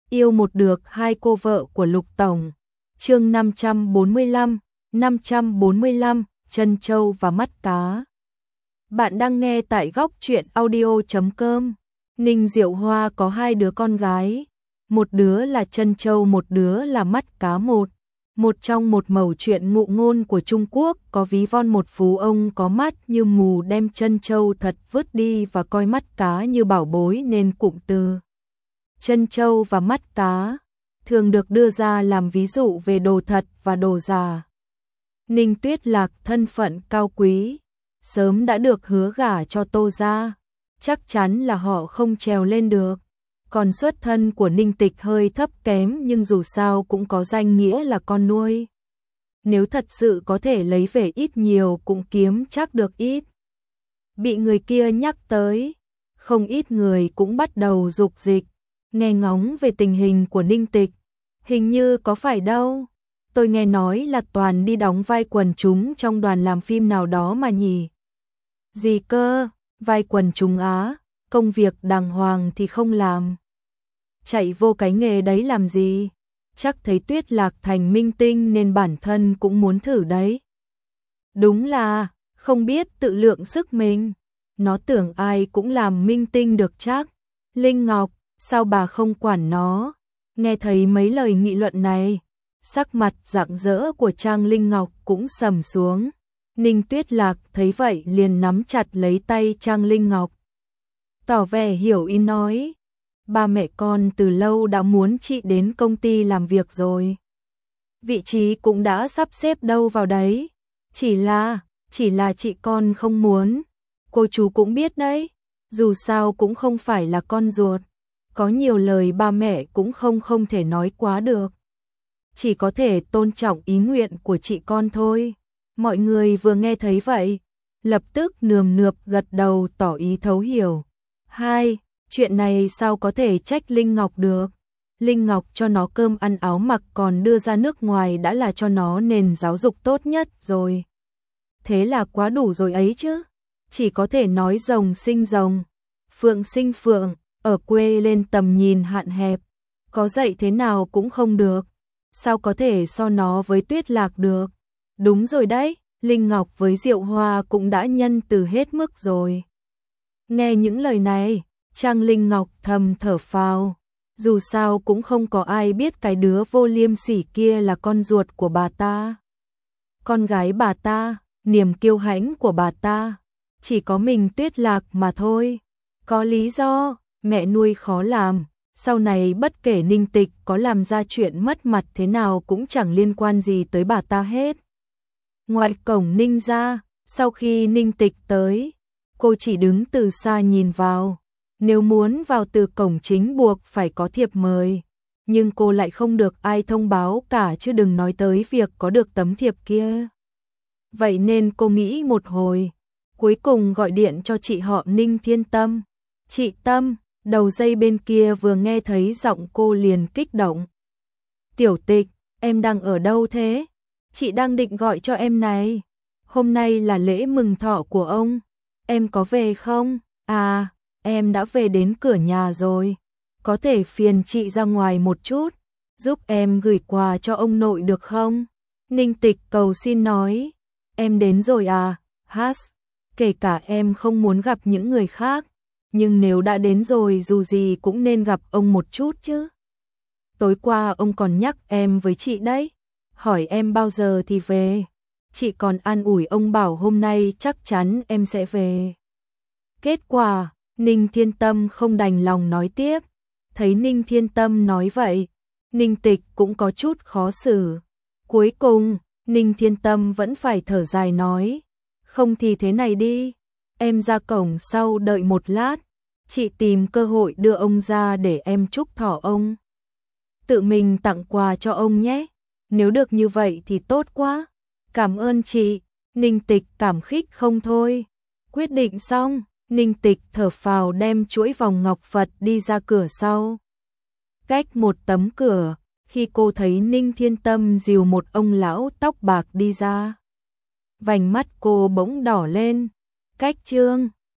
Yêu một được hai cô vợ của Lục Tổng. Chương 545, Trân Châu và Mắt Cá. Bạn đang nghe tại góc truyện audio.com. Ninh Diệu Hoa có hai đứa con gái, một đứa là Trân Châu, một đứa là Mắt Cá. Một trong một mẩu chuyện ngụ ngôn của Trung Quốc có ví von một phú ông có mắt như mù đem Trân Châu thật vứt đi và coi Mắt Cá như bảo bối, nên cụm từ Trân Châu và Mắt Cá thường được đưa ra làm ví dụ về đồ thật và đồ giả. Ninh Tuyết Lạc thân phận cao quý, sớm đã được hứa gả cho Tô gia, chắc chắn là họ không trèo lên được. Còn xuất thân của Ninh Tịch hơi thấp kém nhưng dù sao cũng có danh nghĩa là con nuôi. Nếu thật sự có thể lấy về ít nhiều cũng kiếm chắc được ít. Bị người kia nhắc tới, không ít người cũng bắt đầu dục dịch, nghe ngóng về tình hình của Ninh Tịch. Hình như có phải đâu, tôi nghe nói là toàn đi đóng vai quần chúng trong đoàn làm phim nào đó mà nhỉ. Gì cơ, vai quần chúng á, công việc đàng hoàng thì không làm. Chạy vô cái nghề đấy làm gì? Chắc thấy Tuyết Lạc thành minh tinh nên bản thân cũng muốn thử đấy. Đúng là, không biết tự lượng sức mình. Nó tưởng ai cũng làm minh tinh được chắc. Linh Ngọc, sao bà không quản nó? Nghe thấy mấy lời nghị luận này, sắc mặt rạng rỡ của Trang Linh Ngọc cũng sầm xuống. Ninh Tuyết Lạc thấy vậy liền nắm chặt lấy tay Trang Linh Ngọc, tỏ vẻ hiểu ý nói: ba mẹ con từ lâu đã muốn chị đến công ty làm việc rồi. Vị trí cũng đã sắp xếp đâu vào đấy. Chỉ là chị con không muốn. Cô chú cũng biết đấy, dù sao cũng không phải là con ruột. Có nhiều lời ba mẹ cũng không thể nói quá được. Chỉ có thể tôn trọng ý nguyện của chị con thôi. Mọi người vừa nghe thấy vậy, lập tức nườm nượp gật đầu tỏ ý thấu hiểu. Chuyện này sao có thể trách Linh Ngọc được. Linh Ngọc cho nó cơm ăn áo mặc còn đưa ra nước ngoài đã là cho nó nền giáo dục tốt nhất rồi. Thế là quá đủ rồi ấy chứ. Chỉ có thể nói rồng sinh rồng, phượng sinh phượng, ở quê lên tầm nhìn hạn hẹp, có dạy thế nào cũng không được. Sao có thể so nó với Tuyết Lạc được. Đúng rồi đấy, Linh Ngọc với Diệu Hoa cũng đã nhân từ hết mức rồi. Nghe những lời này, Trang Linh Ngọc thầm thở phào, dù sao cũng không có ai biết cái đứa vô liêm sỉ kia là con ruột của bà ta. Con gái bà ta, niềm kiêu hãnh của bà ta, chỉ có mình Tuyết Lạc mà thôi. Có lý do, mẹ nuôi khó làm, sau này bất kể Ninh Tịch có làm ra chuyện mất mặt thế nào cũng chẳng liên quan gì tới bà ta hết. Ngoài cổng Ninh ra, sau khi Ninh Tịch tới, cô chỉ đứng từ xa nhìn vào. Nếu muốn vào từ cổng chính buộc phải có thiệp mời, nhưng cô lại không được ai thông báo cả, chứ đừng nói tới việc có được tấm thiệp kia. Vậy nên cô nghĩ một hồi, cuối cùng gọi điện cho chị họ Ninh Thiên Tâm. Chị Tâm, đầu dây bên kia vừa nghe thấy giọng cô liền kích động. Tiểu Tịch, em đang ở đâu thế? Chị đang định gọi cho em này. Hôm nay là lễ mừng thọ của ông, em có về không? À, em đã về đến cửa nhà rồi. Có thể phiền chị ra ngoài một chút, giúp em gửi quà cho ông nội được không? Ninh Tịch cầu xin nói. Em đến rồi à? Kể cả em không muốn gặp những người khác, nhưng nếu đã đến rồi dù gì cũng nên gặp ông một chút chứ. Tối qua ông còn nhắc em với chị đấy, hỏi em bao giờ thì về. Chị còn an ủi ông bảo hôm nay chắc chắn em sẽ về. Kết quả, Ninh Thiên Tâm không đành lòng nói tiếp. Thấy Ninh Thiên Tâm nói vậy, Ninh Tịch cũng có chút khó xử. Cuối cùng, Ninh Thiên Tâm vẫn phải thở dài nói: không thì thế này đi, em ra cổng sau đợi một lát, chị tìm cơ hội đưa ông ra để em chúc thọ ông. Tự mình tặng quà cho ông nhé. Nếu được như vậy thì tốt quá. Cảm ơn chị. Ninh Tịch cảm kích không thôi. Quyết định xong, Ninh Tịch thở phào đem chuỗi vòng ngọc Phật đi ra cửa sau. Cách một tấm cửa, khi cô thấy Ninh Thiên Tâm dìu một ông lão tóc bạc đi ra, vành mắt cô bỗng đỏ lên. Cách chương